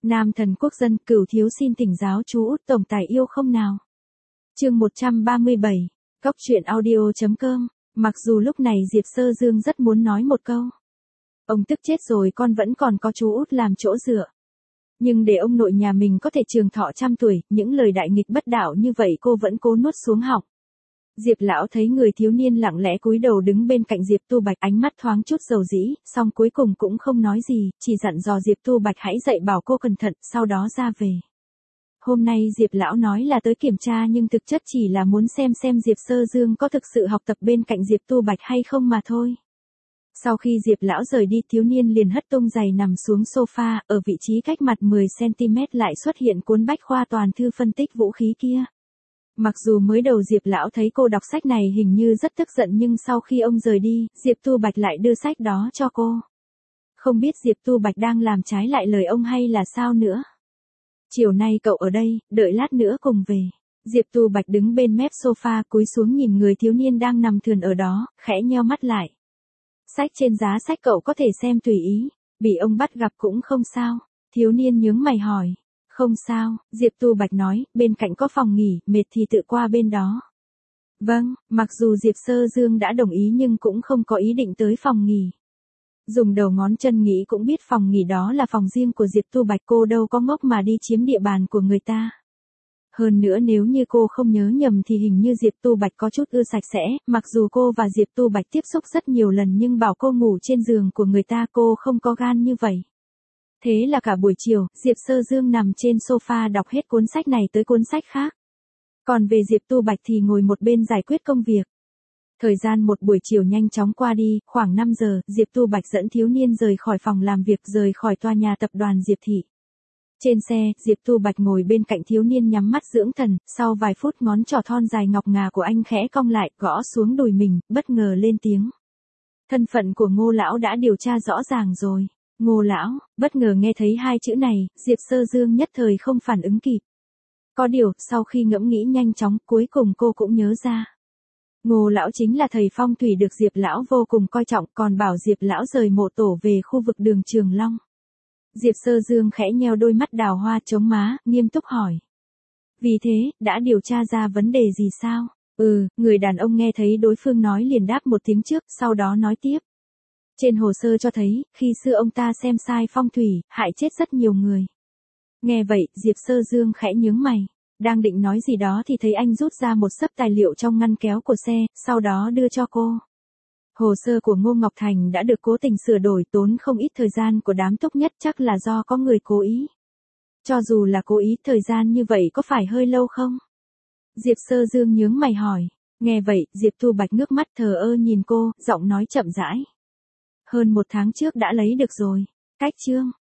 Nam thần quốc dân, Cửu thiếu xin thỉnh giáo chú Út tổng tài yêu không nào. Chương 137, Cóc truyện audio.com. Mặc dù lúc này Diệp Sơ Dương rất muốn nói một câu. Ông tức chết rồi, con vẫn còn có chú Út làm chỗ dựa. Nhưng để ông nội nhà mình có thể trường thọ 100 tuổi, những lời đại nghịch bất đạo như vậy cô vẫn cố nuốt xuống họng. Diệp lão thấy người thiếu niên lặng lẽ cúi đầu đứng bên cạnh Diệp Tu Bạch, ánh mắt thoáng chút dầu dĩ, song cuối cùng cũng không nói gì, chỉ dặn dò Diệp Tu Bạch hãy dạy bảo cô cẩn thận, sau đó ra về. Hôm nay Diệp lão nói là tới kiểm tra nhưng thực chất chỉ là muốn xem Diệp Sơ Dương có thực sự học tập bên cạnh Diệp Tu Bạch hay không mà thôi. Sau khi Diệp lão rời đi, thiếu niên liền hất tung giày nằm xuống sofa, ở vị trí cách mặt 10cm lại xuất hiện cuốn bách khoa toàn thư phân tích vũ khí kia. Mặc dù mới đầu Diệp lão thấy cô đọc sách này hình như rất tức giận, nhưng sau khi ông rời đi, Diệp Tu Bạch lại đưa sách đó cho cô. Không biết Diệp Tu Bạch đang làm trái lại lời ông hay là sao nữa. Chiều nay cậu ở đây, đợi lát nữa cùng về. Diệp Tu Bạch đứng bên mép sofa cúi xuống nhìn người thiếu niên đang nằm thườn ở đó, khẽ nheo mắt lại. Sách trên giá sách cậu có thể xem tùy ý, bị ông bắt gặp cũng không sao. Thiếu niên nhướng mày hỏi. Không sao, Diệp Tu Bạch nói, bên cạnh có phòng nghỉ, mệt thì tự qua bên đó. Vâng, mặc dù Diệp Sơ Dương đã đồng ý nhưng cũng không có ý định tới phòng nghỉ. Dùng đầu ngón chân nghĩ cũng biết phòng nghỉ đó là phòng riêng của Diệp Tu Bạch, cô đâu có ngốc mà đi chiếm địa bàn của người ta. Hơn nữa nếu như cô không nhớ nhầm thì hình như Diệp Tu Bạch có chút ưa sạch sẽ, mặc dù cô và Diệp Tu Bạch tiếp xúc rất nhiều lần nhưng bảo cô ngủ trên giường của người ta cô không có gan như vậy. Thế là cả buổi chiều, Diệp Sơ Dương nằm trên sofa đọc hết cuốn sách này tới cuốn sách khác. Còn về Diệp Tu Bạch thì ngồi một bên giải quyết công việc. Thời gian một buổi chiều nhanh chóng qua đi, khoảng 5 giờ, Diệp Tu Bạch dẫn thiếu niên rời khỏi phòng làm việc, rời khỏi tòa nhà tập đoàn Diệp Thị. Trên xe, Diệp Tu Bạch ngồi bên cạnh thiếu niên nhắm mắt dưỡng thần, sau vài phút ngón trỏ thon dài ngọc ngà của anh khẽ cong lại, gõ xuống đùi mình, bất ngờ lên tiếng. Thân phận của Ngô lão đã điều tra rõ ràng rồi. Ngô lão, bất ngờ nghe thấy hai chữ này, Diệp Sơ Dương nhất thời không phản ứng kịp. Có điều, sau khi ngẫm nghĩ nhanh chóng, cuối cùng cô cũng nhớ ra. Ngô lão chính là thầy phong thủy được Diệp lão vô cùng coi trọng, còn bảo Diệp lão rời mộ tổ về khu vực đường Trường Long. Diệp Sơ Dương khẽ nheo đôi mắt đào hoa chống má, nghiêm túc hỏi. Vì thế, đã điều tra ra vấn đề gì sao? Người đàn ông nghe thấy đối phương nói liền đáp một tiếng trước, sau đó nói tiếp. Trên hồ sơ cho thấy, khi xưa ông ta xem sai phong thủy, hại chết rất nhiều người. Nghe vậy, Diệp Sơ Dương khẽ nhướng mày. Đang định nói gì đó thì thấy anh rút ra một xấp tài liệu trong ngăn kéo của xe, sau đó đưa cho cô. Hồ sơ của Ngô Ngọc Thành đã được cố tình sửa đổi, tốn không ít thời gian của đám Túc Nhất, chắc là do có người cố ý. Cho dù là cố ý, thời gian như vậy có phải hơi lâu không? Diệp Sơ Dương nhướng mày hỏi. Nghe vậy, Diệp Tu Bạch ngước mắt thờ ơ nhìn cô, giọng nói chậm rãi. Hơn 1 tháng trước đã lấy được rồi. Cách chương.